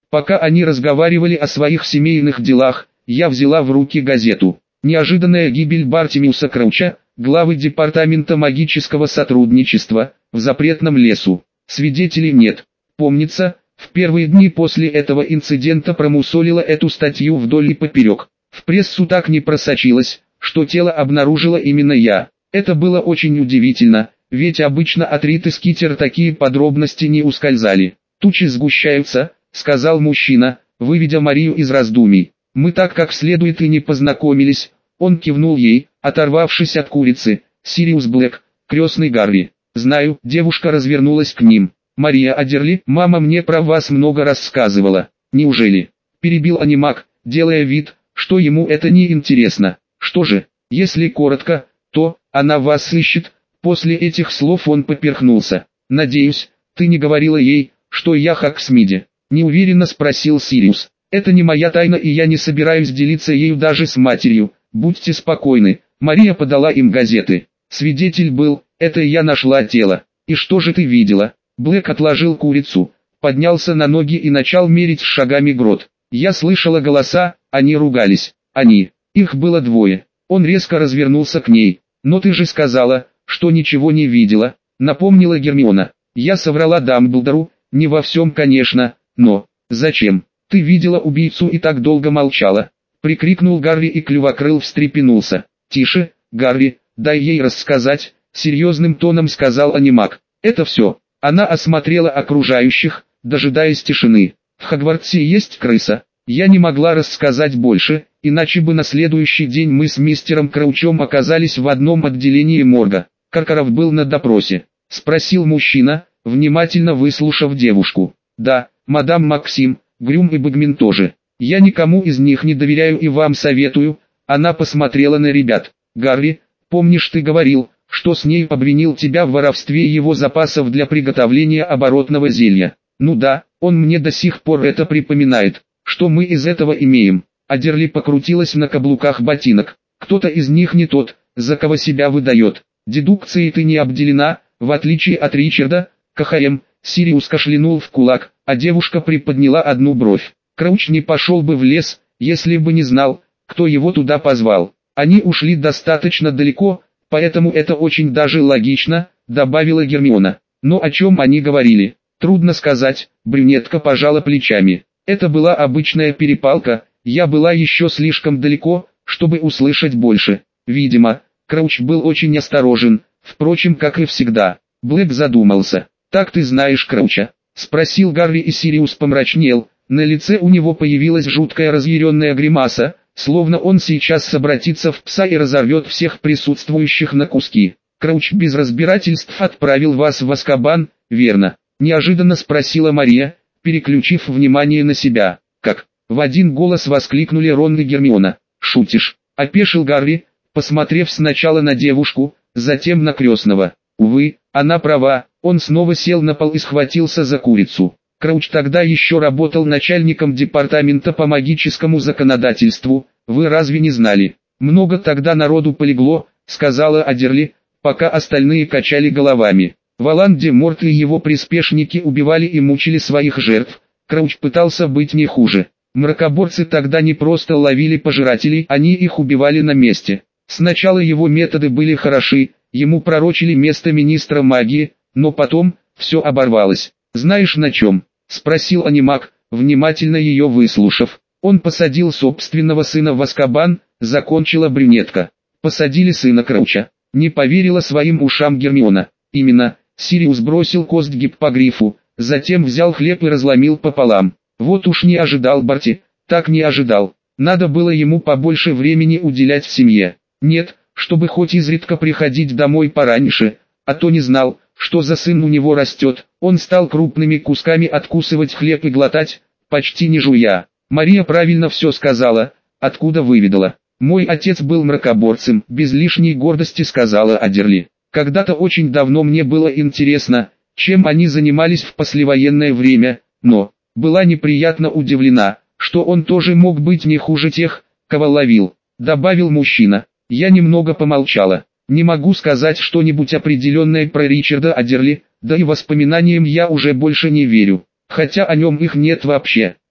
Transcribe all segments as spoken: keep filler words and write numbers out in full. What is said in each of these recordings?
Пока они разговаривали о своих семейных делах, я взяла в руки газету. Неожиданная гибель Бартимиуса Крауча, главы департамента магического сотрудничества, в запретном лесу. Свидетелей нет. Помнится, в первые дни после этого инцидента промусолила эту статью вдоль и поперек. В прессу так не просочилось, что тело обнаружила именно я. Это было очень удивительно, ведь обычно от Риты Скитер такие подробности не ускользали. «Тучи сгущаются», — сказал мужчина, выведя Марию из раздумий. «Мы так как следует и не познакомились». Он кивнул ей, оторвавшись от курицы. «Сириус Блэк, крестный Гарри». «Знаю», — девушка развернулась к ним. «Мария Адерли, мама мне про вас много рассказывала». «Неужели?» — перебил анимак, делая вид, что ему это не интересно. «Что же, если коротко, то, она вас ищет». После этих слов он поперхнулся. «Надеюсь, ты не говорила ей, что я Хоксмиди?» — неуверенно спросил Сириус. «Это не моя тайна, и я не собираюсь делиться ею даже с матерью. Будьте спокойны». Мария подала им газеты. «Свидетель был, это я нашла тело». «И что же ты видела?» Блэк отложил курицу, поднялся на ноги и начал мерить шагами грот. «Я слышала голоса, они ругались. Они, их было двое». Он резко развернулся к ней. «Но ты же сказала, что ничего не видела», — напомнила Гермиона. «Я соврала Дамблдору, не во всем, конечно, но... Зачем? Ты видела убийцу и так долго молчала», — прикрикнул Гарри, и Клювокрыл встрепенулся. «Тише, Гарри, дай ей рассказать», — серьезным тоном сказал анимак. «Это все». Она осмотрела окружающих, дожидаясь тишины. «В Хогвартсе есть крыса?» Я не могла рассказать больше, иначе бы на следующий день мы с мистером Краучом оказались в одном отделении морга. Каркаров был на допросе. Спросил мужчина, внимательно выслушав девушку. «Да, мадам Максим, Грюм и Багмин тоже. Я никому из них не доверяю и вам советую». Она посмотрела на ребят. «Гарри, помнишь, ты говорил, что с ней обвинил тебя в воровстве его запасов для приготовления оборотного зелья?» «Ну да, он мне до сих пор это припоминает. Что мы из этого имеем?» Адерли покрутилась на каблуках ботинок. «Кто-то из них не тот, за кого себя выдает. Дедукцией ты не обделена, в отличие от Ричарда». КХМ, Сириус кашлянул в кулак, а девушка приподняла одну бровь. «Крауч не пошел бы в лес, если бы не знал, кто его туда позвал. Они ушли достаточно далеко, поэтому это очень даже логично», — добавила Гермиона. «Но о чем они говорили? Трудно сказать», — брюнетка пожала плечами. «Это была обычная перепалка, я была еще слишком далеко, чтобы услышать больше. Видимо, Крауч был очень осторожен, впрочем, как и всегда». Блэк задумался. «Так ты знаешь Крауча?» — спросил Гарри, и Сириус помрачнел. На лице у него появилась жуткая разъяренная гримаса, словно он сейчас обратится в пса и разорвет всех присутствующих на куски. «Крауч без разбирательств отправил вас в Азкабан, верно?» — неожиданно спросила Мария, переключив внимание на себя. «Как?» — в один голос воскликнули Рон и Гермиона. «Шутишь?» — опешил Гарри, посмотрев сначала на девушку, затем на крестного. Увы, она права, он снова сел на пол и схватился за курицу. «Крауч тогда еще работал начальником департамента по магическому законодательству, вы разве не знали?» «Много тогда народу полегло», — сказала Адерли, пока остальные качали головами. Волан-де-Морт и его приспешники убивали и мучили своих жертв, Крауч пытался быть не хуже. Мракоборцы тогда не просто ловили пожирателей, они их убивали на месте. Сначала его методы были хороши, ему пророчили место министра магии, но потом, все оборвалось. «Знаешь на чем?» — спросил анимак, внимательно ее выслушав. «Он посадил собственного сына в Азкабан», — закончила брюнетка. «Посадили сына Крауча». Не поверила своим ушам Гермиона. «Именно». Сириус бросил кость гиппогрифу, затем взял хлеб и разломил пополам. Вот уж не ожидал Барти, так не ожидал. Надо было ему побольше времени уделять в семье. Нет, чтобы хоть изредка приходить домой пораньше, а то не знал, что за сын у него растет. Он стал крупными кусками откусывать хлеб и глотать, почти не жуя. Мария правильно все сказала, откуда выведала. «Мой отец был мракоборцем», — без лишней гордости сказала Адерли. «Когда-то очень давно мне было интересно, чем они занимались в послевоенное время, но была неприятно удивлена, что он тоже мог быть не хуже тех, кого ловил», — добавил мужчина. Я немного помолчала. Не могу сказать что-нибудь определенное про Ричарда Адерли, да и воспоминаниям я уже больше не верю, хотя о нем их нет вообще.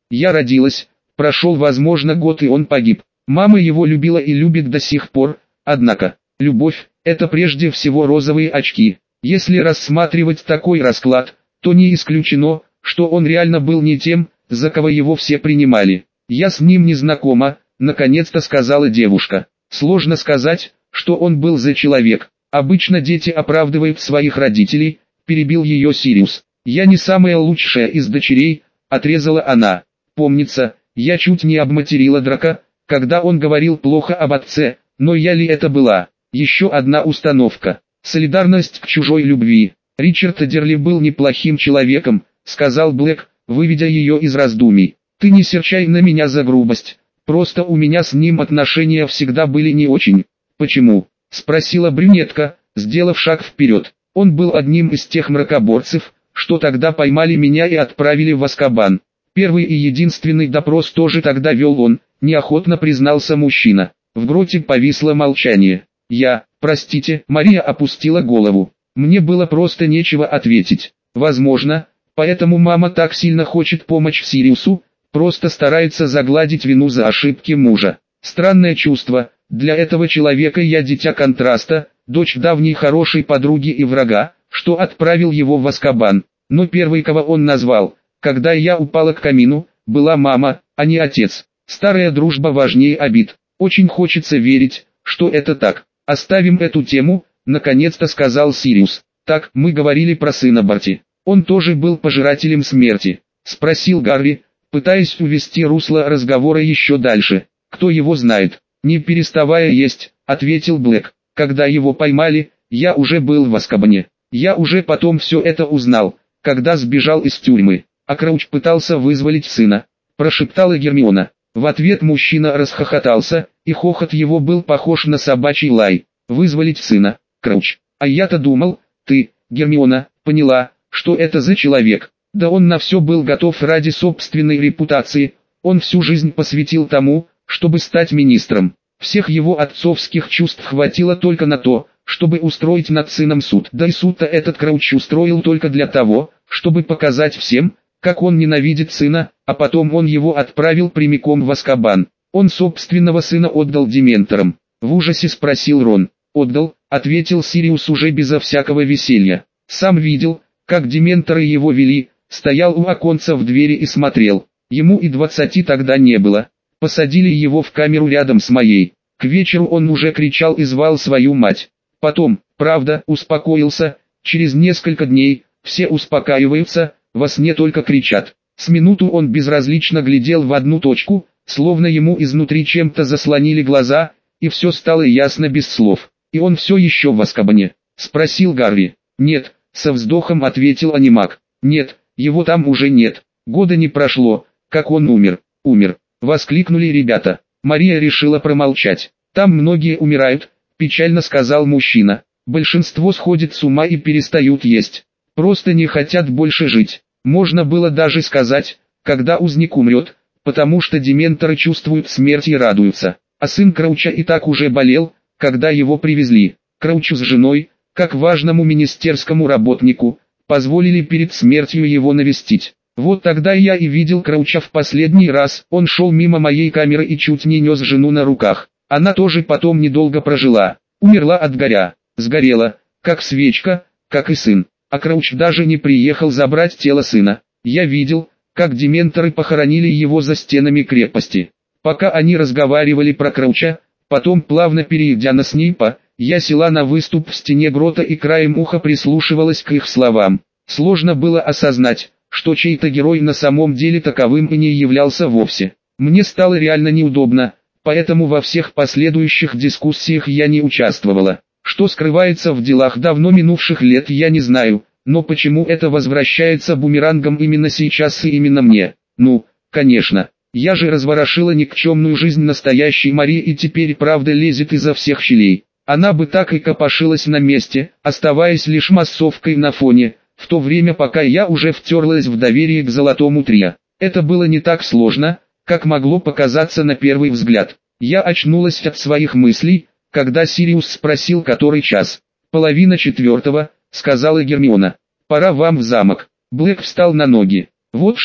Я родилась, прошел возможно год и он погиб. Мама его любила и любит до сих пор, однако, любовь – это прежде всего розовые очки. Если рассматривать такой расклад, то не исключено, что он реально был не тем, за кого его все принимали. «Я с ним не знакома», — наконец-то сказала девушка. «Сложно сказать, что он был за человек. Обычно дети оправдывают своих родителей», — перебил ее Сириус. «Я не самая лучшая из дочерей», — отрезала она. «Помнится, я чуть не обматерила Драка, когда он говорил плохо об отце, но я ли это была?» Еще одна установка. Солидарность к чужой любви. «Ричард Эдерли был неплохим человеком», — сказал Блэк, выведя ее из раздумий. «Ты не серчай на меня за грубость, просто у меня с ним отношения всегда были не очень». «Почему?» — спросила брюнетка, сделав шаг вперед. «Он был одним из тех мракоборцев, что тогда поймали меня и отправили в Азкабан. Первый и единственный допрос тоже тогда вел он», — неохотно признался мужчина. В гроте повисло молчание. «Я, простите», — Мария опустила голову. «Мне было просто нечего ответить. Возможно, поэтому мама так сильно хочет помочь Сириусу, просто старается загладить вину за ошибки мужа. Странное чувство, для этого человека я дитя контраста, дочь давней хорошей подруги и врага, что отправил его в Азкабан. Но первый, кого он назвал, когда я упала к камину, была мама, а не отец. Старая дружба важнее обид. Очень хочется верить, что это так. Оставим эту тему», — наконец-то сказал Сириус. «Так, мы говорили про сына Барти. Он тоже был пожирателем смерти?» — спросил Гарри, пытаясь увести русло разговора еще дальше. «Кто его знает?» — не переставая есть, ответил Блэк. «Когда его поймали, я уже был в Азкабане. Я уже потом все это узнал, когда сбежал из тюрьмы. А Крауч пытался вызволить сына», — прошептала Гермиона. В ответ мужчина расхохотался, и хохот его был похож на собачий лай. «Вызволить сына, Крауч. А я-то думал, ты, Гермиона, поняла, что это за человек. Да он на все был готов ради собственной репутации, он всю жизнь посвятил тому, чтобы стать министром. Всех его отцовских чувств хватило только на то, чтобы устроить над сыном суд. Да и суд-то этот Крауч устроил только для того, чтобы показать всем, как он ненавидит сына, а потом он его отправил прямиком в Азкабан. Он собственного сына отдал дементорам. В ужасе спросил Рон. «Отдал», — ответил Сириус уже безо всякого веселья. «Сам видел, как дементоры его вели, стоял у оконца в двери и смотрел. Ему и двадцати тогда не было. Посадили его в камеру рядом с моей. К вечеру он уже кричал и звал свою мать. Потом, правда, успокоился. Через несколько дней, все успокаиваются, во сне только кричат. С минуту он безразлично глядел в одну точку, словно ему изнутри чем-то заслонили глаза, и все стало ясно без слов. И он все еще в Азкабане?» — спросил Гарри. «Нет», — со вздохом ответил Анимак. «Нет, его там уже нет. Года не прошло, как он умер». «Умер», — воскликнули ребята. Мария решила промолчать. «Там многие умирают», — печально сказал мужчина. «Большинство сходит с ума и перестают есть. Просто не хотят больше жить. Можно было даже сказать, когда узник умрет, потому что дементоры чувствуют смерть и радуются. А сын Крауча и так уже болел, когда его привезли. Краучу с женой, как важному министерскому работнику, позволили перед смертью его навестить. Вот тогда я и видел Крауча в последний раз. Он шел мимо моей камеры и чуть не нес жену на руках. Она тоже потом недолго прожила. Умерла от горя. Сгорела, как свечка, как и сын. А Крауч даже не приехал забрать тело сына. Я видел, как дементоры похоронили его за стенами крепости. Пока они разговаривали про Крауча, потом плавно перейдя на Снейпа, я села на выступ в стене грота и краем уха прислушивалась к их словам. Сложно было осознать, что чей-то герой на самом деле таковым и не являлся вовсе. Мне стало реально неудобно, поэтому во всех последующих дискуссиях я не участвовала. Что скрывается в делах давно минувших лет, я не знаю, но почему это возвращается бумерангом именно сейчас и именно мне? Ну, конечно, я же разворошила никчемную жизнь настоящей Марии и теперь правда лезет изо всех щелей. Она бы так и копошилась на месте, оставаясь лишь массовкой на фоне, в то время пока я уже втерлась в доверие к золотому трио. Это было не так сложно, как могло показаться на первый взгляд. Я очнулась от своих мыслей, когда Сириус спросил, который час. «Половина четвертого», — сказала Гермиона. «Пора вам в замок». Блэк встал на ноги. «Вот что,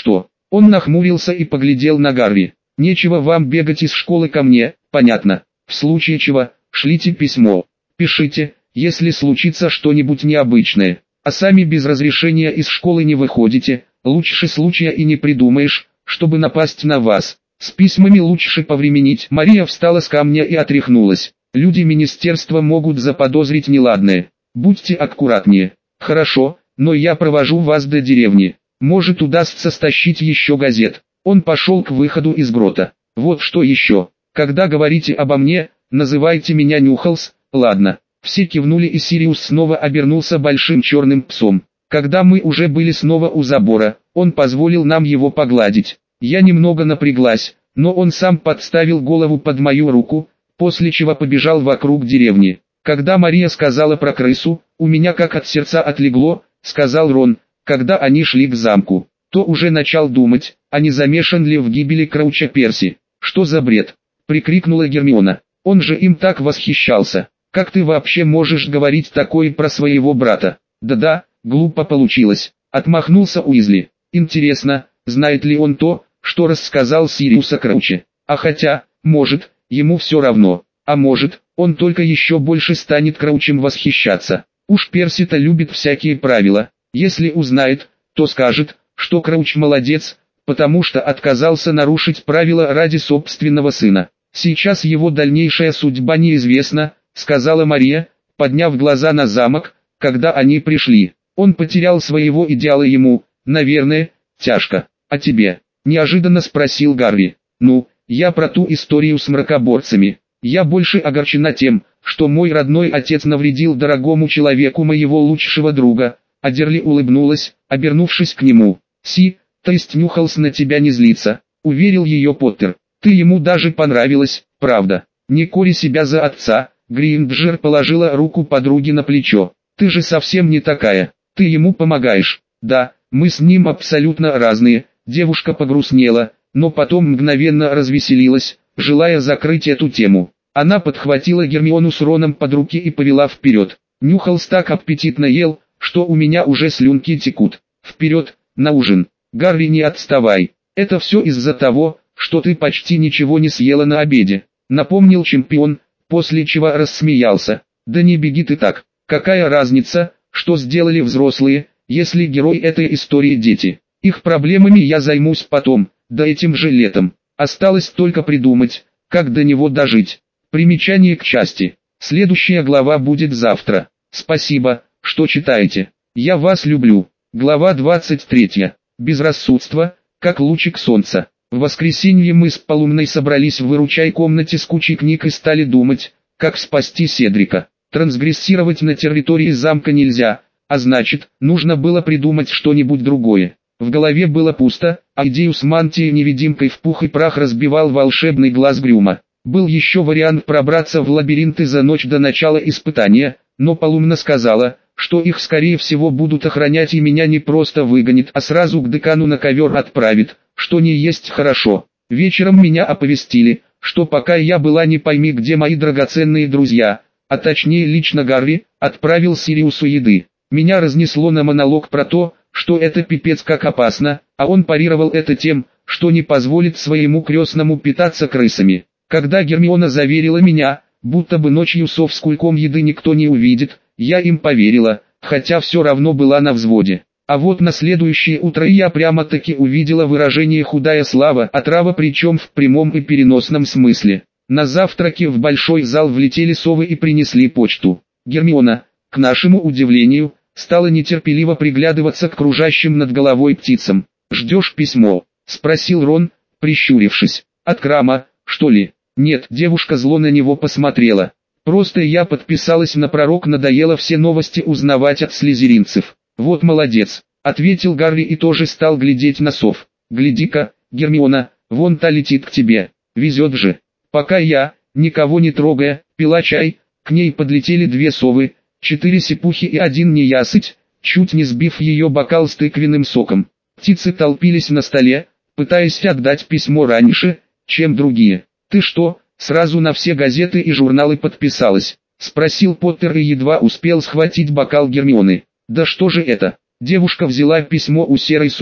Он нахмурился и поглядел на Гарри. «Нечего вам бегать из школы ко мне, понятно. В случае чего, шлите письмо. Пишите, если случится что-нибудь необычное. А сами без разрешения из школы не выходите, лучше случая и не придумаешь, чтобы напасть на вас. С письмами лучше повременить». Мария встала с камня и отряхнулась. «Люди министерства могут заподозрить неладное. Будьте аккуратнее». «Хорошо, но я провожу вас до деревни. Может, удастся стащить еще газет». Он пошел к выходу из грота. «Вот что еще. Когда говорите обо мне, называйте меня Нюхалс, ладно?» Все кивнули, и Сириус снова обернулся большим черным псом. Когда мы уже были снова у забора, он позволил нам его погладить. Я немного напряглась, но он сам подставил голову под мою руку, после чего побежал вокруг деревни. Когда Мария сказала про крысу, у меня как от сердца отлегло, сказал Рон, когда они шли к замку. То уже начал думать, а не замешан ли в гибели Крауча Перси. «Что за бред?» — прикрикнула Гермиона. «Он же им так восхищался. Как ты вообще можешь говорить такое про своего брата?» «Да-да, глупо получилось», — отмахнулся Уизли. «Интересно, знает ли он то, что рассказал Сириус о Крауче? А хотя, может, ему все равно, а может, он только еще больше станет Краучем восхищаться. Уж Перси-то любит всякие правила. Если узнает, то скажет, что Крауч молодец, потому что отказался нарушить правила ради собственного сына. Сейчас его дальнейшая судьба неизвестна», — сказала Мария, подняв глаза на замок, когда они пришли. «Он потерял своего идеала, ему, наверное, тяжко. А тебе?» — неожиданно спросил Гарри. «Ну, я про ту историю с мракоборцами. Я больше огорчена тем, что мой родной отец навредил дорогому человеку моего лучшего друга». Адерли улыбнулась, обернувшись к нему. «Си, то есть Нюхалс на тебя не злится», — уверил ее Поттер. «Ты ему даже понравилась, правда. Не кори себя за отца». Гринджер положила руку подруге на плечо. «Ты же совсем не такая. Ты ему помогаешь». «Да, мы с ним абсолютно разные». Девушка погрустнела, но потом мгновенно развеселилась, желая закрыть эту тему. Она подхватила Гермиону с Роном под руки и повела вперед. Нюхалс так аппетитно ел, что у меня уже слюнки текут. «Вперед, на ужин. Гарри, не отставай. Это все из-за того, что ты почти ничего не съела на обеде», — напомнил чемпион, после чего рассмеялся. «Да не беги ты так. Какая разница, что сделали взрослые, если герой этой истории дети? Их проблемами я займусь потом, да этим же летом. Осталось только придумать, как до него дожить». Примечание к части. Следующая глава будет завтра. Спасибо, что читаете. Я вас люблю. Глава двадцать третья. Безрассудство, как лучик солнца. В воскресенье мы с Полумной собрались в выручай комнате с кучей книг и стали думать, как спасти Седрика. Трансгрессировать на территории замка нельзя, а значит, нужно было придумать что-нибудь другое. В голове было пусто, а идею с мантией-невидимкой в пух и прах разбивал волшебный глаз Грюма. Был еще вариант пробраться в лабиринты за ночь до начала испытания, но Полумна сказала, что их скорее всего будут охранять и меня не просто выгонит, а сразу к декану на ковер отправит, что не есть хорошо. Вечером меня оповестили, что пока я была не пойми где мои драгоценные друзья, а точнее лично Гарри, отправил Сириусу еды. Меня разнесло на монолог про то, что это пипец как опасно, а он парировал это тем, что не позволит своему крестному питаться крысами. Когда Гермиона заверила меня, будто бы ночью сов с кульком еды никто не увидит, я им поверила, хотя все равно была на взводе. А вот на следующее утро я прямо-таки увидела выражение «худая слава», отрава, причем в прямом и переносном смысле. На завтраке в большой зал влетели совы и принесли почту. Гермиона, к нашему удивлению, стала нетерпеливо приглядываться к кружащим над головой птицам. «Ждешь письмо?» — спросил Рон, прищурившись. «От Крама, что ли?» «Нет», — девушка зло на него посмотрела. «Просто я подписалась на пророк, надоело все новости узнавать от слизеринцев». «Вот молодец», — ответил Гарри и тоже стал глядеть на сов. «Гляди-ка, Гермиона, вон та летит к тебе. Везет же». Пока я, никого не трогая, пила чай, к ней подлетели две совы, четыре сипухи и один неясыть, чуть не сбив ее бокал с тыквенным соком. Птицы толпились на столе, пытаясь отдать письмо раньше, чем другие. «Ты что, сразу на все газеты и журналы подписалась?» — спросил Поттер и едва успел схватить бокал Гермионы. «Да что же это?» Девушка взяла письмо у серой совы,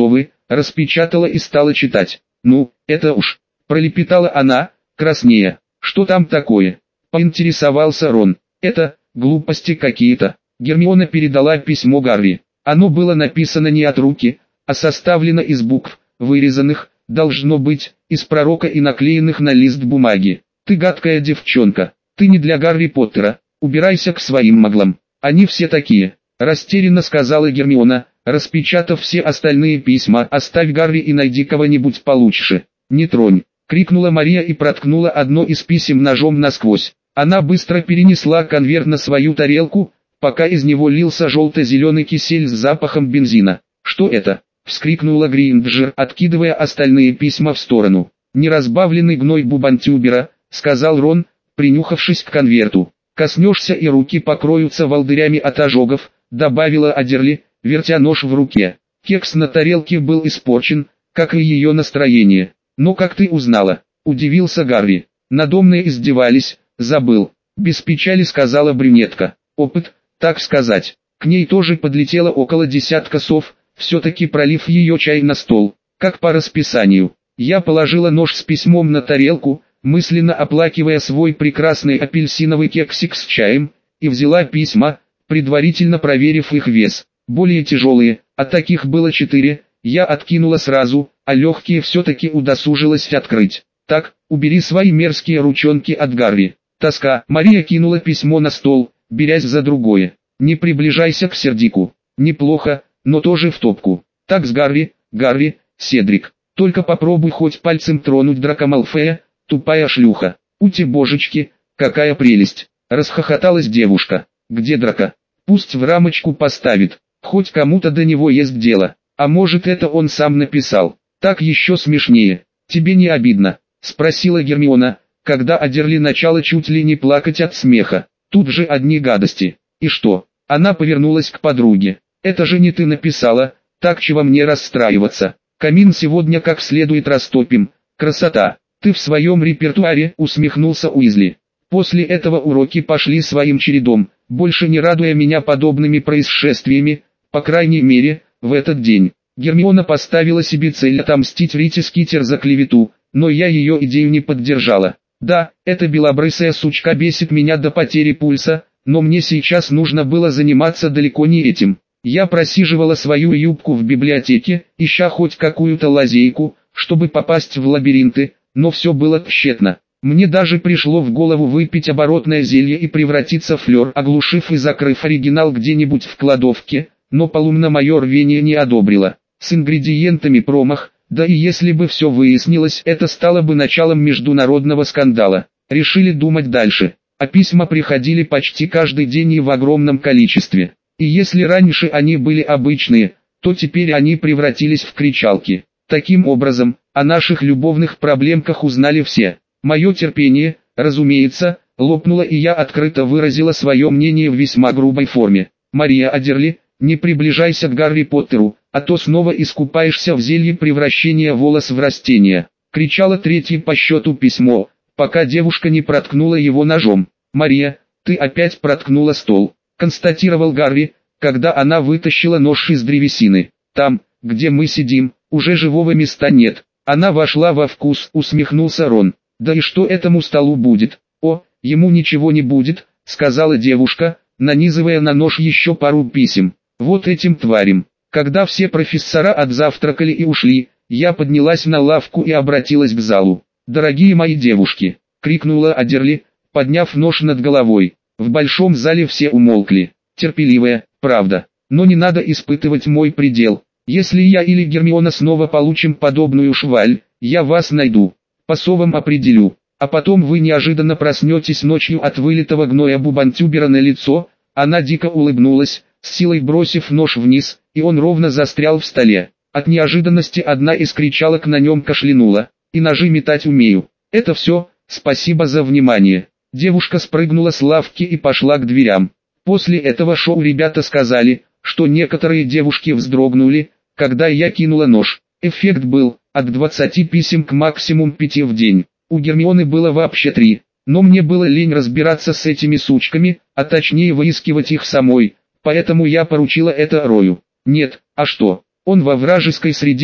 распечатала и стала читать. «Ну, это уж», — пролепетала она, краснея. «Что там такое?» — поинтересовался Рон. «Это, глупости какие-то». Гермиона передала письмо Гарри. Оно было написано не от руки, а составлено из букв, вырезанных, должно быть, из пророка и наклеенных на лист бумаги. «Ты гадкая девчонка, ты не для Гарри Поттера, убирайся к своим маглам, они все такие», — растерянно сказала Гермиона, распечатав все остальные письма. «Оставь Гарри и найди кого-нибудь получше». «Не тронь», — крикнула Мария и проткнула одно из писем ножом насквозь. Она быстро перенесла конверт на свою тарелку, пока из него лился желто-зеленый кисель с запахом бензина. «Что это?» — вскрикнула Гринджер, откидывая остальные письма в сторону. «Неразбавленный гной бубантюбера», — сказал Рон, принюхавшись к конверту. «Коснешься и руки покроются волдырями от ожогов», — добавила Адерли, вертя нож в руке. Кекс на тарелке был испорчен, как и ее настроение. «Но как ты узнала?» — удивился Гарри. «Надо мной издевались, забыл», — без печали сказала брюнетка. «Опыт, так сказать». К ней тоже подлетело около десятка сов, все-таки пролив ее чай на стол, как по расписанию. Я положила нож с письмом на тарелку, мысленно оплакивая свой прекрасный апельсиновый кексик с чаем, и взяла письма, предварительно проверив их вес. Более тяжелые, а таких было четыре, я откинула сразу, а легкие все-таки удосужилась открыть. «Так, убери свои мерзкие ручонки от Гарри». «Тоска». Мария кинула письмо на стол, берясь за другое. «Не приближайся к Сердику». «Неплохо, но тоже в топку». «Так с Гарри, Гарри, Седрик. Только попробуй хоть пальцем тронуть Драко Малфоя, тупая шлюха». «Ути божечки, какая прелесть!» — расхохоталась девушка. «Где Драко? Пусть в рамочку поставит, хоть кому-то до него есть дело. А может, это он сам написал? Так еще смешнее. Тебе не обидно?» — спросила Гермиона, когда Адерли начала чуть ли не плакать от смеха. «Тут же одни гадости». «И что?» — она повернулась к подруге. «Это же не ты написала, так чего мне расстраиваться? Камин сегодня как следует растопим. Красота!» «Ты в своем репертуаре», — усмехнулся Уизли. После этого уроки пошли своим чередом, больше не радуя меня подобными происшествиями, по крайней мере, в этот день. Гермиона поставила себе цель отомстить Рите Скитер за клевету, но я ее идею не поддержала. «Да, эта белобрысая сучка бесит меня до потери пульса, но мне сейчас нужно было заниматься далеко не этим. Я просиживала свою юбку в библиотеке, ища хоть какую-то лазейку, чтобы попасть в лабиринты, но все было тщетно. Мне даже пришло в голову выпить оборотное зелье и превратиться в флёр, оглушив и закрыв оригинал где-нибудь в кладовке, но полумна мое рвение не одобрила. С ингредиентами промах, да и если бы все выяснилось, это стало бы началом международного скандала. Решили думать дальше, а письма приходили почти каждый день и в огромном количестве. И если раньше они были обычные, то теперь они превратились в кричалки. Таким образом, о наших любовных проблемках узнали все. Мое терпение, разумеется, лопнуло, и я открыто выразила свое мнение в весьма грубой форме. «Мария Адерли, не приближайся к Гарри Поттеру, а то снова искупаешься в зелье превращения волос в растение», — кричало третье по счету письмо, пока девушка не проткнула его ножом. «Мария, ты опять проткнула стол», — констатировал Гарри, когда она вытащила нож из древесины. «Там, где мы сидим, уже живого места нет». «Она вошла во вкус», — усмехнулся Рон. «Да и что этому столу будет?» «О, ему ничего не будет», — сказала девушка, нанизывая на нож еще пару писем. «Вот этим тварям». Когда все профессора отзавтракали и ушли, я поднялась на лавку и обратилась к залу. «Дорогие мои девушки!» — крикнула Адерли, подняв нож над головой. В большом зале все умолкли. Терпеливая, правда. Но не надо испытывать мой предел. Если я или Гермиона снова получим подобную шваль, я вас найду. По совам определю. А потом вы неожиданно проснетесь ночью от вылитого гноя бубантюбера на лицо. Она дико улыбнулась, с силой бросив нож вниз, и он ровно застрял в столе. От неожиданности одна из кричалок на нем кашлянула. «И ножи метать умею». «Это все, спасибо за внимание». Девушка спрыгнула с лавки и пошла к дверям. После этого шоу ребята сказали, что некоторые девушки вздрогнули, когда я кинула нож. Эффект был, от двадцати писем к максимум пяти в день. У Гермионы было вообще три, но мне было лень разбираться с этими сучками, а точнее выискивать их самой, поэтому я поручила это Рою. Нет, а что, он во вражеской среде,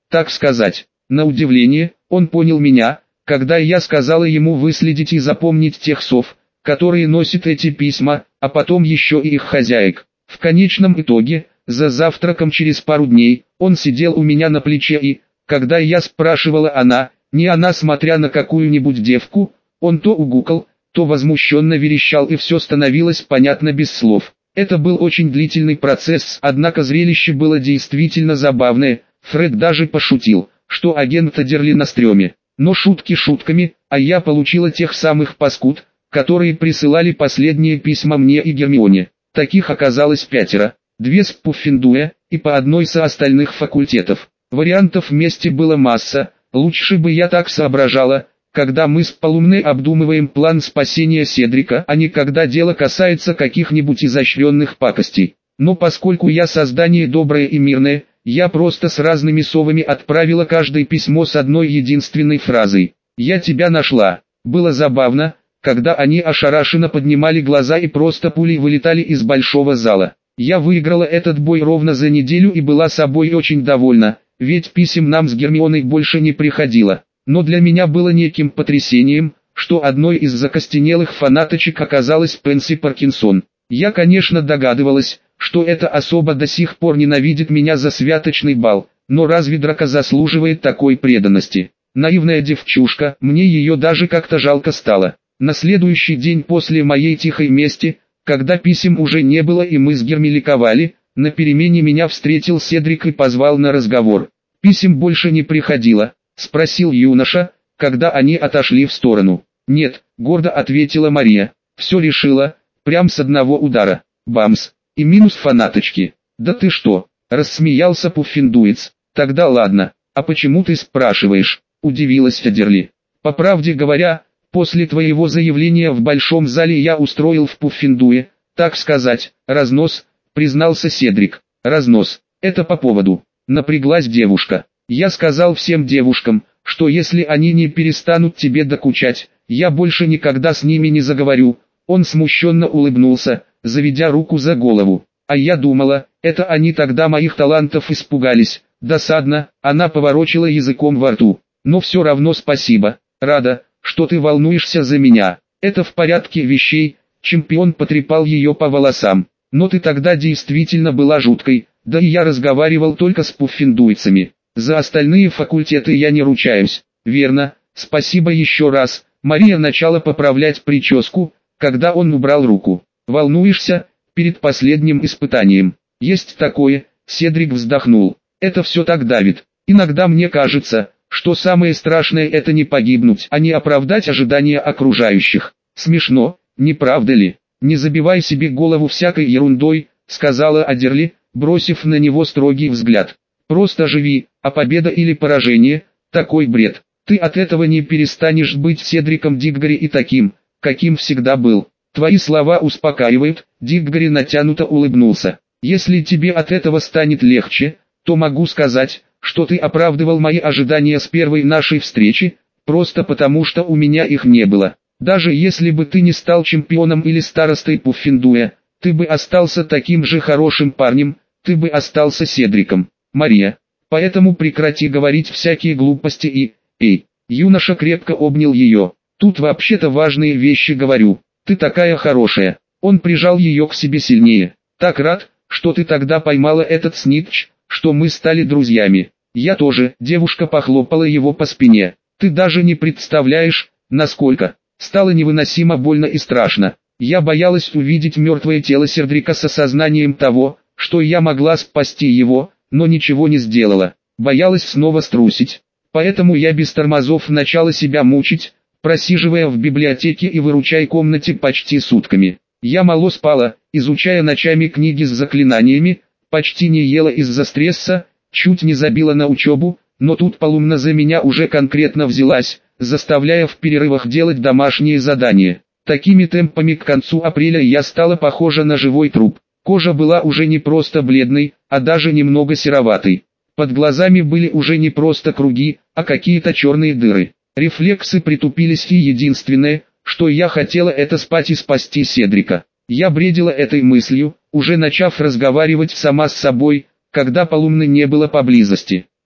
так сказать. На удивление, он понял меня, когда я сказала ему выследить и запомнить тех сов, которые носят эти письма, а потом еще и их хозяек. В конечном итоге, за завтраком через пару дней, он сидел у меня на плече и, когда я спрашивала она, не она смотря на какую-нибудь девку, он то угукал, то возмущенно верещал и все становилось понятно без слов. Это был очень длительный процесс, однако зрелище было действительно забавное. Фред даже пошутил, что агент Адерли на стреме. Но шутки шутками, а я получила тех самых паскуд, которые присылали последние письма мне и Гермионе. Таких оказалось пятеро, две с Пуффендуя и по одной со остальных факультетов. Вариантов вместе было масса, лучше бы я так соображала, когда мы с Полумной обдумываем план спасения Седрика, а не когда дело касается каких-нибудь изощренных пакостей. Но поскольку я создание доброе и мирное, я просто с разными совами отправила каждое письмо с одной единственной фразой: «Я тебя нашла». Было забавно, когда они ошарашенно поднимали глаза и просто пулей вылетали из большого зала. Я выиграла этот бой ровно за неделю и была собой очень довольна, ведь писем нам с Гермионой больше не приходило. Но для меня было неким потрясением, что одной из закостенелых фанаточек оказалась Пенси Паркинсон. Я, конечно, догадывалась, что эта особа до сих пор ненавидит меня за святочный бал, но разве драка заслуживает такой преданности? Наивная девчушка, мне ее даже как-то жалко стало. На следующий день после моей тихой мести, когда писем уже не было и мы с Герми ликовали, на перемене меня встретил Седрик и позвал на разговор. «Писем больше не приходило?» — спросил юноша, когда они отошли в сторону. «Нет», — гордо ответила Мария. «Все решила, прям с одного удара. Бамс. И минус фанаточки». «Да ты что?» — рассмеялся Пуффендуец. «Тогда ладно. А почему ты спрашиваешь?» — удивилась Адерли. «По правде говоря, после твоего заявления в большом зале я устроил в Пуффендуе, так сказать, разнос», — признался Седрик. «Разнос. Это по поводу». Напряглась девушка. «Я сказал всем девушкам, что если они не перестанут тебе докучать, я больше никогда с ними не заговорю». Он смущенно улыбнулся, заведя руку за голову. «А я думала, это они тогда моих талантов испугались». Досадно, она поворочила языком во рту. «Но все равно спасибо. Рада, что ты волнуешься за меня. Это в порядке вещей». Чемпион потрепал ее по волосам. «Но ты тогда действительно была жуткой, да и я разговаривал только с пуффендуйцами. За остальные факультеты я не ручаюсь». «Верно, спасибо еще раз». Мария начала поправлять прическу, когда он убрал руку. «Волнуешься?» «Перед последним испытанием». «Есть такое», — Седрик вздохнул. «Это все так давит. Иногда мне кажется, что самое страшное — это не погибнуть, а не оправдать ожидания окружающих». «Смешно, не правда ли?» «Не забивай себе голову всякой ерундой», — сказала Адерли, бросив на него строгий взгляд. «Просто живи, а победа или поражение — такой бред. Ты от этого не перестанешь быть Седриком Диггори и таким, каким всегда был». «Твои слова успокаивают», — Диггори натянуто улыбнулся. «Если тебе от этого станет легче, то могу сказать, что ты оправдывал мои ожидания с первой нашей встречи, просто потому что у меня их не было. Даже если бы ты не стал чемпионом или старостой Пуффендуя, ты бы остался таким же хорошим парнем, ты бы остался Седриком, Мария. Поэтому прекрати говорить всякие глупости и... Эй!» Юноша крепко обнял ее. «Тут вообще-то важные вещи говорю. Ты такая хорошая». Он прижал ее к себе сильнее. «Так рад, что ты тогда поймала этот снитч, что мы стали друзьями». «Я тоже», — девушка похлопала его по спине. «Ты даже не представляешь, насколько». Стало невыносимо больно и страшно. Я боялась увидеть мертвое тело Седрика с осознанием того, что я могла спасти его, но ничего не сделала. Боялась снова струсить. Поэтому я без тормозов начала себя мучить, просиживая в библиотеке и выручай комнате почти сутками. Я мало спала, изучая ночами книги с заклинаниями, почти не ела из-за стресса, чуть не забила на учебу, но тут Полумна за меня уже конкретно взялась, заставляя в перерывах делать домашние задания. Такими темпами к концу апреля я стала похожа на живой труп. Кожа была уже не просто бледной, а даже немного сероватой. Под глазами были уже не просто круги, а какие-то черные дыры. Рефлексы притупились, и единственное, что я хотела, это спать и спасти Седрика. Я бредила этой мыслью, уже начав разговаривать сама с собой, когда Полумны не было поблизости.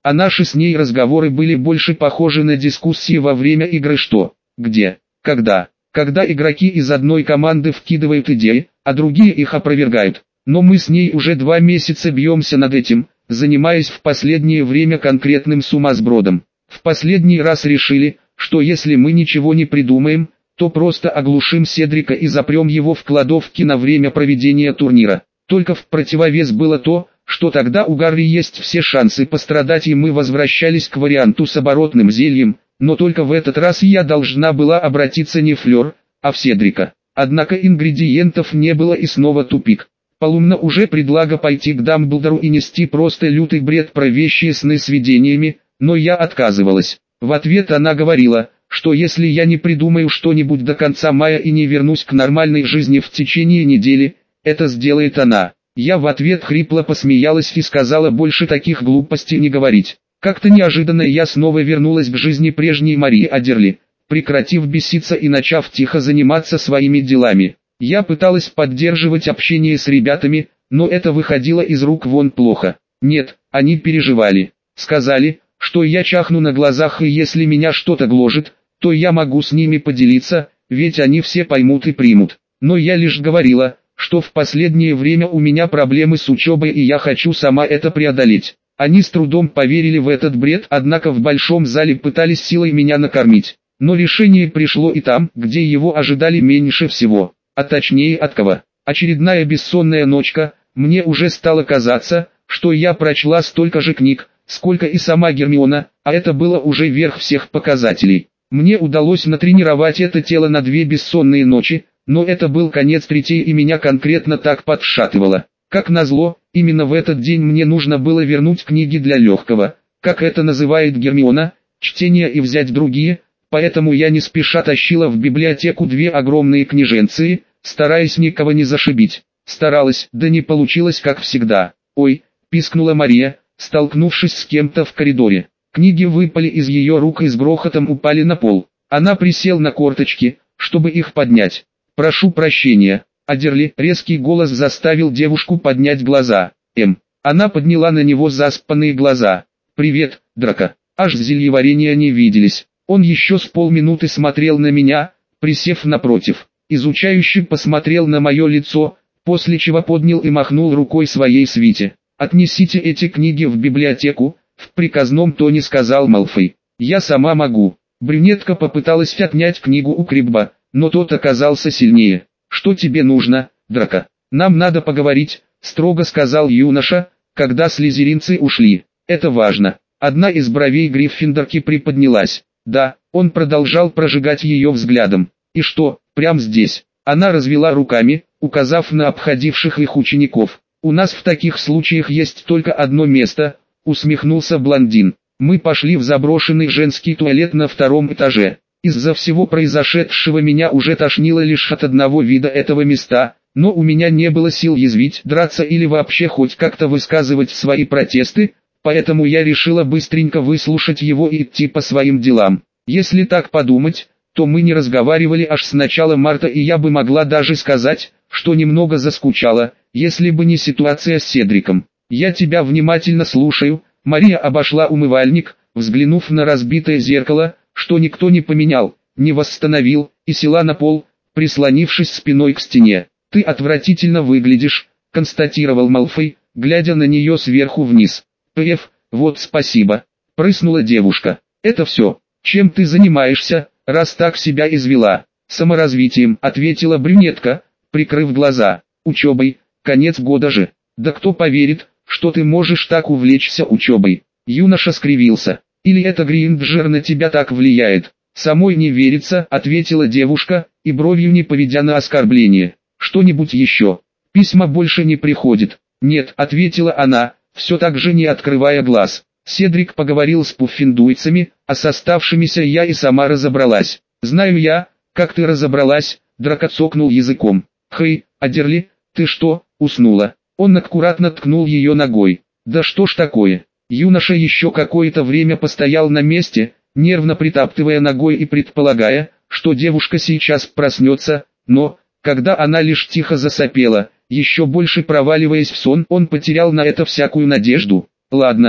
а наши с ней разговоры были больше похожи на дискуссии во время игры «Что?», «Где?», «Когда?», когда игроки из одной команды вкидывают идеи, а другие их опровергают. Но мы с ней уже два месяца бьемся над этим, занимаясь в последнее время конкретным сумасбродом. В последний раз решили, что если мы ничего не придумаем, то просто оглушим Седрика и запрем его в кладовке на время проведения турнира. Только в противовес было то, что тогда у Гарри есть все шансы пострадать, и мы возвращались к варианту с оборотным зельем, но только в этот раз я должна была обратиться не в Флёр, а в Седрика. Однако ингредиентов не было, и снова тупик. Полумна уже предлагала пойти к Дамблдору и нести просто лютый бред про вещи сны с видениями, но я отказывалась. В ответ она говорила, что если я не придумаю что-нибудь до конца мая и не вернусь к нормальной жизни в течение недели, это сделает она. Я в ответ хрипло посмеялась и сказала больше таких глупостей не говорить. Как-то неожиданно я снова вернулась к жизни прежней Марии Адерли, прекратив беситься и начав тихо заниматься своими делами. Я пыталась поддерживать общение с ребятами, но это выходило из рук вон плохо. Нет, они переживали. Сказали, что я чахну на глазах, и если меня что-то гложет, то я могу с ними поделиться, ведь они все поймут и примут. Но я лишь говорила, что в последнее время у меня проблемы с учебой и я хочу сама это преодолеть. Они с трудом поверили в этот бред, однако в большом зале пытались силой меня накормить. Но решение пришло и там, где его ожидали меньше всего. А точнее от кого. Очередная бессонная ночка, мне уже стало казаться, что я прочла столько же книг, сколько и сама Гермиона, а это было уже верх всех показателей. Мне удалось натренировать это тело на две бессонные ночи, но это был конец третьей и меня конкретно так подшатывало. Как назло, именно в этот день мне нужно было вернуть книги для легкого, как это называет Гермиона, чтения и взять другие, поэтому я не спеша тащила в библиотеку две огромные книженцы, стараясь никого не зашибить. Старалась, да не получилось как всегда. «Ой», — пискнула Мария, столкнувшись с кем-то в коридоре. Книги выпали из ее рук и с грохотом упали на пол. Она присела на корточки, чтобы их поднять. «Прошу прощения». Адерли, резкий голос заставил девушку поднять глаза. «Эм». Она подняла на него заспанные глаза. «Привет, Драко». Аж зельеварения не виделись. Он еще с полминуты смотрел на меня, присев напротив. Изучающе посмотрел на мое лицо, после чего поднял и махнул рукой своей свите. «Отнесите эти книги в библиотеку», — в приказном тоне сказал Малфой. «Я сама могу». Брюнетка попыталась отнять книгу у Крибба, но тот оказался сильнее. «Что тебе нужно, Драко?» «Нам надо поговорить», — строго сказал юноша, когда слизеринцы ушли. «Это важно». Одна из бровей Гриффиндорки приподнялась. «Да», — он продолжал прожигать ее взглядом. «И что, прямо здесь?» Она развела руками, указав на обходивших их учеников. «У нас в таких случаях есть только одно место», — усмехнулся блондин. «Мы пошли в заброшенный женский туалет на втором этаже. Из-за всего произошедшего меня уже тошнило лишь от одного вида этого места, но у меня не было сил язвить, драться или вообще хоть как-то высказывать свои протесты, поэтому я решила быстренько выслушать его и идти по своим делам. Если так подумать, то мы не разговаривали аж с начала марта, и я бы могла даже сказать, что немного заскучала, если бы не ситуация с Седриком. Я тебя внимательно слушаю». Мария обошла умывальник, взглянув на разбитое зеркало, что никто не поменял, не восстановил, и села на пол, прислонившись спиной к стене. «Ты отвратительно выглядишь», — констатировал Малфой, глядя на нее сверху вниз. «Пф, вот спасибо», — прыснула девушка. «Это все. Чем ты занимаешься, раз так себя извела?» «Саморазвитием», — ответила брюнетка, прикрыв глаза. «Учебой, конец года же. Да кто поверит, что ты можешь так увлечься учебой?» Юноша скривился. «Или это Гринджер на тебя так влияет?» «Самой не верится», — ответила девушка, и бровью не поведя на оскорбление. «Что-нибудь еще?» «Письма больше не приходит». «Нет», — ответила она, все так же не открывая глаз. «Седрик поговорил с пуффиндуйцами, а с оставшимися я и сама разобралась». «Знаю я, как ты разобралась», — Драко цокнул языком. «Хей, Адерли, ты что, уснула?» Он аккуратно ткнул ее ногой. «Да что ж такое?» Юноша еще какое-то время постоял на месте, нервно притаптывая ногой и предполагая, что девушка сейчас проснется, но, когда она лишь тихо засопела, еще больше проваливаясь в сон, он потерял на это всякую надежду. «Ладно,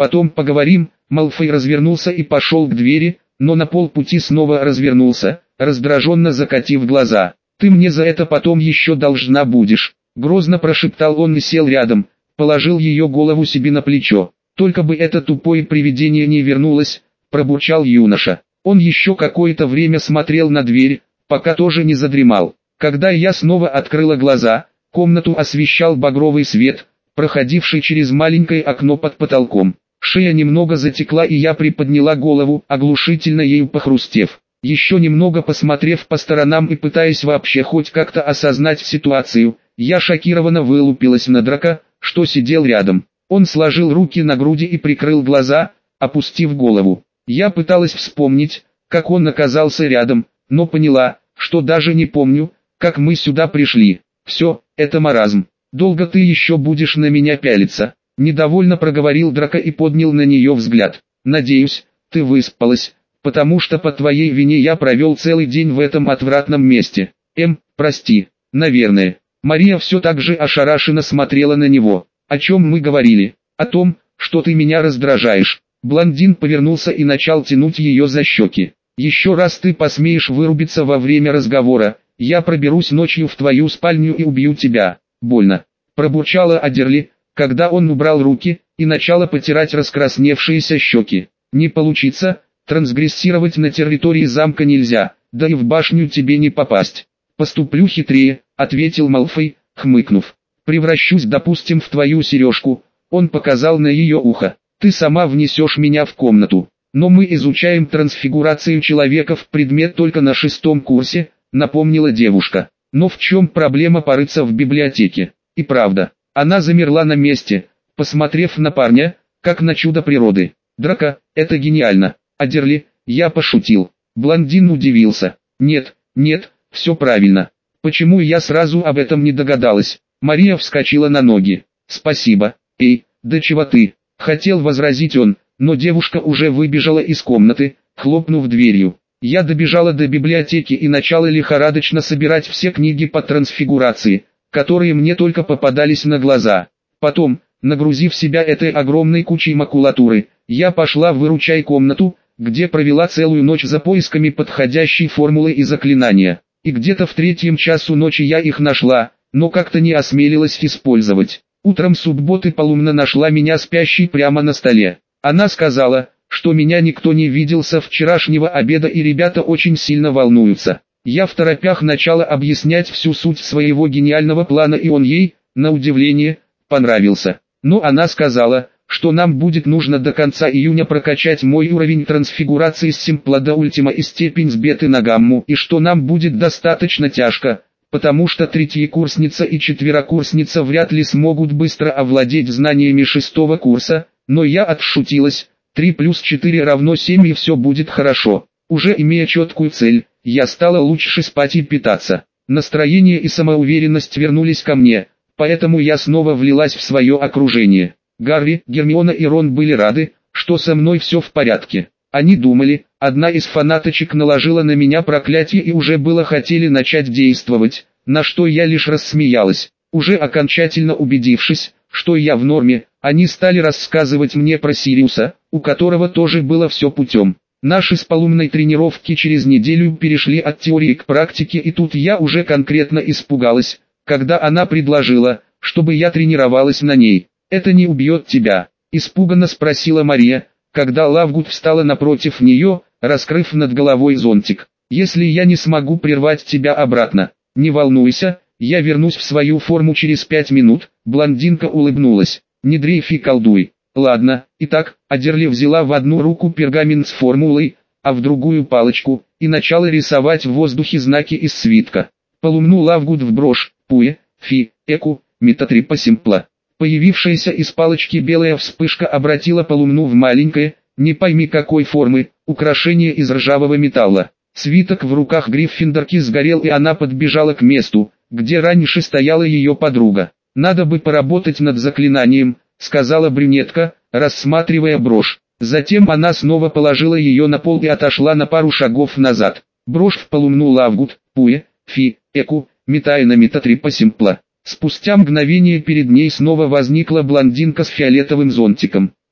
Потом поговорим. Малфой развернулся и пошел к двери, но на полпути снова развернулся, раздраженно закатив глаза. «Ты мне за это потом еще должна будешь», — грозно прошептал он и сел рядом, положил ее голову себе на плечо. «Только бы это тупое привидение не вернулось», — пробурчал юноша. Он еще какое-то время смотрел на дверь, пока тоже не задремал. Когда я снова открыла глаза, комнату освещал багровый свет, проходивший через маленькое окно под потолком. Шея немного затекла, и я приподняла голову, оглушительно ею похрустев. Еще немного посмотрев по сторонам и пытаясь вообще хоть как-то осознать ситуацию, я шокированно вылупилась на Драка, что сидел рядом. Он сложил руки на груди и прикрыл глаза, опустив голову. Я пыталась вспомнить, как он оказался рядом, но поняла, что даже не помню, как мы сюда пришли. Все, это маразм. Долго ты еще будешь на меня пялиться? Недовольно проговорил Драко и поднял на нее взгляд. Надеюсь, ты выспалась, потому что по твоей вине я провел целый день в этом отвратном месте. Эм, прости, наверное. Мария все так же ошарашенно смотрела на него. О чем мы говорили? О том, что ты меня раздражаешь. Блондин повернулся и начал тянуть ее за щеки. Еще раз ты посмеешь вырубиться во время разговора, я проберусь ночью в твою спальню и убью тебя. Больно. Пробурчала Адерли, когда он убрал руки и начала потирать раскрасневшиеся щеки. Не получится, трансгрессировать на территории замка нельзя, да и в башню тебе не попасть. Поступлю хитрее, ответил Малфой, хмыкнув. Превращусь, допустим, в твою сережку. Он показал на ее ухо. Ты сама внесешь меня в комнату. Но мы изучаем трансфигурацию человека в предмет только на шестом курсе, напомнила девушка. Но в чем проблема порыться в библиотеке? И правда. Она замерла на месте, посмотрев на парня, как на чудо природы. Драко, это гениально. Адерли, я пошутил. Блондин удивился. Нет, нет, все правильно. Почему я сразу об этом не догадалась? Мария вскочила на ноги. Спасибо. Эй, да чего ты? Хотел возразить он, но девушка уже выбежала из комнаты, хлопнув дверью. Я добежала до библиотеки и начала лихорадочно собирать все книги по трансфигурации, которые мне только попадались на глаза. Потом, нагрузив себя этой огромной кучей макулатуры, я пошла в выручай комнату, где провела целую ночь за поисками подходящей формулы и заклинания. И где-то в третьем часу ночи я их нашла, но как-то не осмелилась использовать. Утром субботы Полумна нашла меня спящей прямо на столе. Она сказала, что меня никто не видел со вчерашнего обеда и ребята очень сильно волнуются. Я в торопях начала объяснять всю суть своего гениального плана, и он ей, на удивление, понравился. Но она сказала, что нам будет нужно до конца июня прокачать мой уровень трансфигурации с симпла до ультима и степень с беты на гамму, и что нам будет достаточно тяжко, потому что третьекурсница и четверокурсница вряд ли смогут быстро овладеть знаниями шестого курса, но я отшутилась, три плюс четыре равно семь и все будет хорошо. Уже имея четкую цель, я стала лучше спать и питаться. Настроение и самоуверенность вернулись ко мне, поэтому я снова влилась в свое окружение. Гарри, Гермиона и Рон были рады, что со мной все в порядке. Они думали, одна из фанаточек наложила на меня проклятие и уже было хотели начать действовать, на что я лишь рассмеялась. Уже окончательно убедившись, что я в норме, они стали рассказывать мне про Сириуса, у которого тоже было все путем. Наши с Полумной тренировки через неделю перешли от теории к практике, и тут я уже конкретно испугалась, когда она предложила, чтобы я тренировалась на ней. «Это не убьет тебя?» – испуганно спросила Мария, когда Лавгуд встала напротив нее, раскрыв над головой зонтик. «Если я не смогу прервать тебя обратно, не волнуйся, я вернусь в свою форму через пять минут», – блондинка улыбнулась. «Не дрейфи, колдуй». Ладно, итак, Адерли взяла в одну руку пергамент с формулой, а в другую палочку, и начала рисовать в воздухе знаки из свитка. Полумну Лавгуд в брошь, пуе, фи, эку, метатрипа симпла. Появившаяся из палочки белая вспышка обратила Полумну в маленькое, не пойми какой формы, украшение из ржавого металла. Свиток в руках Гриффиндорки сгорел, и она подбежала к месту, где раньше стояла ее подруга. «Надо бы поработать над заклинанием», — сказала брюнетка, рассматривая брошь. Затем она снова положила ее на пол и отошла на пару шагов назад. Брошь в Полумну Лавгуд, пуе, фи, эку, метая на метатрипа симпла. Спустя мгновение перед ней снова возникла блондинка с фиолетовым зонтиком.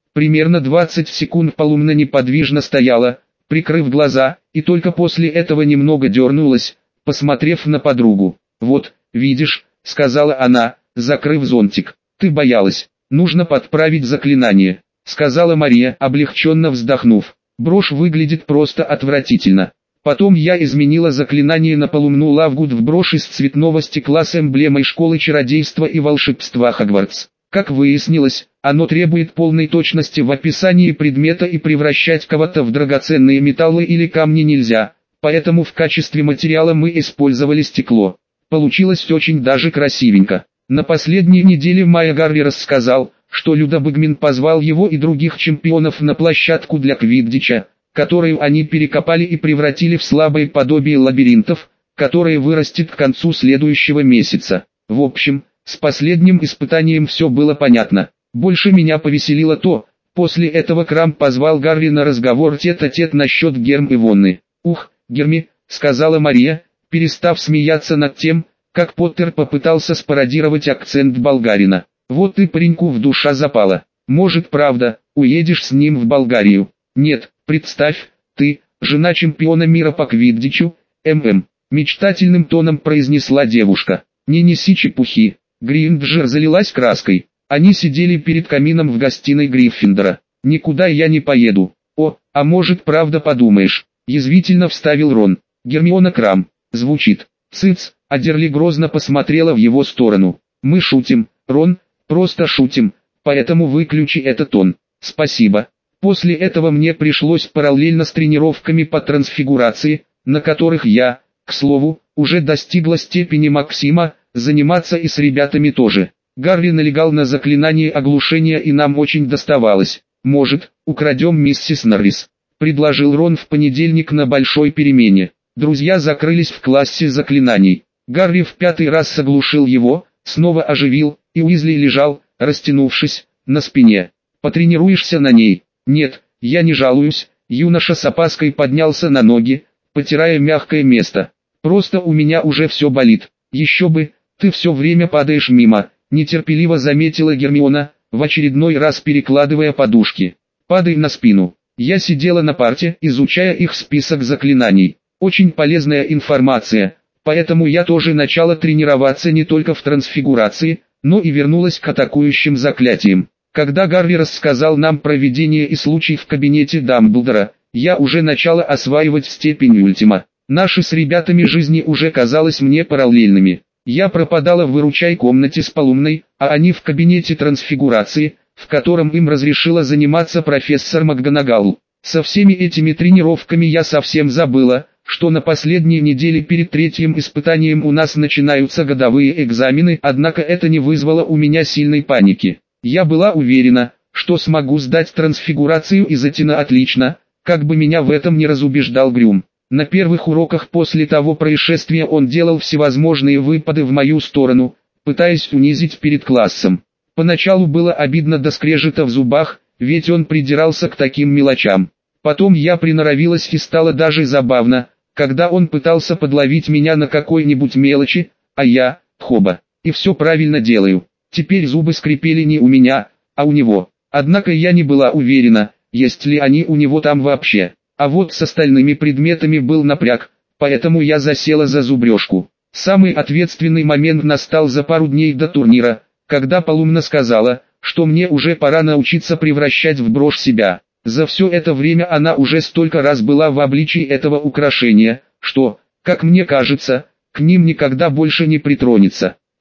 Примерно двадцать секунд Полумна неподвижно стояла, прикрыв глаза, и только после этого немного дернулась, посмотрев на подругу. «Вот, видишь», — сказала она, закрыв зонтик, — «ты боялась, нужно подправить заклинание», — сказала Мария, облегченно вздохнув. «Брошь выглядит просто отвратительно. Потом я изменила заклинание на Полумну Лавгуд в брошь из цветного стекла с эмблемой школы чародейства и волшебства Хогвартс. Как выяснилось, оно требует полной точности в описании предмета и превращать кого-то в драгоценные металлы или камни нельзя, поэтому в качестве материала мы использовали стекло. Получилось очень даже красивенько». На последней неделе Майя Гарри рассказал, что Люда Бэгмин позвал его и других чемпионов на площадку для квиддича, которую они перекопали и превратили в слабое подобие лабиринтов, которое вырастет к концу следующего месяца. В общем, с последним испытанием все было понятно. Больше меня повеселило то, после этого Крам позвал Гарри на разговор тет-а-тет насчет Герм и Вонны. «Ух, Герми», — сказала Мария, перестав смеяться над тем, как Поттер попытался спародировать акцент болгарина. «Вот и пареньку в душа запала. Может, правда, уедешь с ним в Болгарию?» «Нет, представь, ты, жена чемпиона мира по квиддичу, ММ», — мечтательным тоном произнесла девушка. «Не неси чепухи». Гринджер залилась краской. Они сидели перед камином в гостиной Гриффиндора. «Никуда я не поеду». «О, а может, правда подумаешь», — язвительно вставил Рон. «Гермиона Крам». Звучит. «Цыц», — Адерли грозно посмотрела в его сторону. «Мы шутим, Рон, просто шутим, поэтому выключи этот тон». «Спасибо». После этого мне пришлось параллельно с тренировками по трансфигурации, на которых я, к слову, уже достигла степени Максима, заниматься и с ребятами тоже. Гарри налегал на заклинание оглушения и нам очень доставалось. «Может, украдем миссис Норрис», — предложил Рон в понедельник на большой перемене. Друзья закрылись в классе заклинаний. Гарри в пятый раз оглушил его, снова оживил, и Уизли лежал, растянувшись, на спине. «Потренируешься на ней?» «Нет, я не жалуюсь», — юноша с опаской поднялся на ноги, потирая мягкое место. «Просто у меня уже все болит». «Еще бы, ты все время падаешь мимо», — нетерпеливо заметила Гермиона, в очередной раз перекладывая подушки. «Падай на спину». Я сидела на парте, изучая их список заклинаний. Очень полезная информация, поэтому я тоже начала тренироваться не только в трансфигурации, но и вернулась к атакующим заклятиям. Когда Гарри рассказал нам про видение и случай в кабинете Дамблдора, я уже начала осваивать степень Ультима. Наши с ребятами жизни уже казалось мне параллельными. Я пропадала в выручай комнате с Полумной, а они в кабинете трансфигурации, в котором им разрешила заниматься профессор МакГонагал. Со всеми этими тренировками я совсем забыла, что на последней неделе перед третьим испытанием у нас начинаются годовые экзамены, однако это не вызвало у меня сильной паники. Я была уверена, что смогу сдать трансфигурацию и зайти на отлично, как бы меня в этом не разубеждал Грюм. На первых уроках после того происшествия он делал всевозможные выпады в мою сторону, пытаясь унизить перед классом. Поначалу было обидно до скрежета в зубах, ведь он придирался к таким мелочам. Потом я приноровилась и стало даже забавно, когда он пытался подловить меня на какой-нибудь мелочи, а я, хоба, и все правильно делаю. Теперь зубы скрипели не у меня, а у него. Однако я не была уверена, есть ли они у него там вообще. А вот с остальными предметами был напряг, поэтому я засела за зубрежку. Самый ответственный момент настал за пару дней до турнира, когда Полумна сказала, что мне уже пора научиться превращать в брошь себя. За все это время она уже столько раз была в обличии этого украшения, что, как мне кажется, к ним никогда больше не притронется.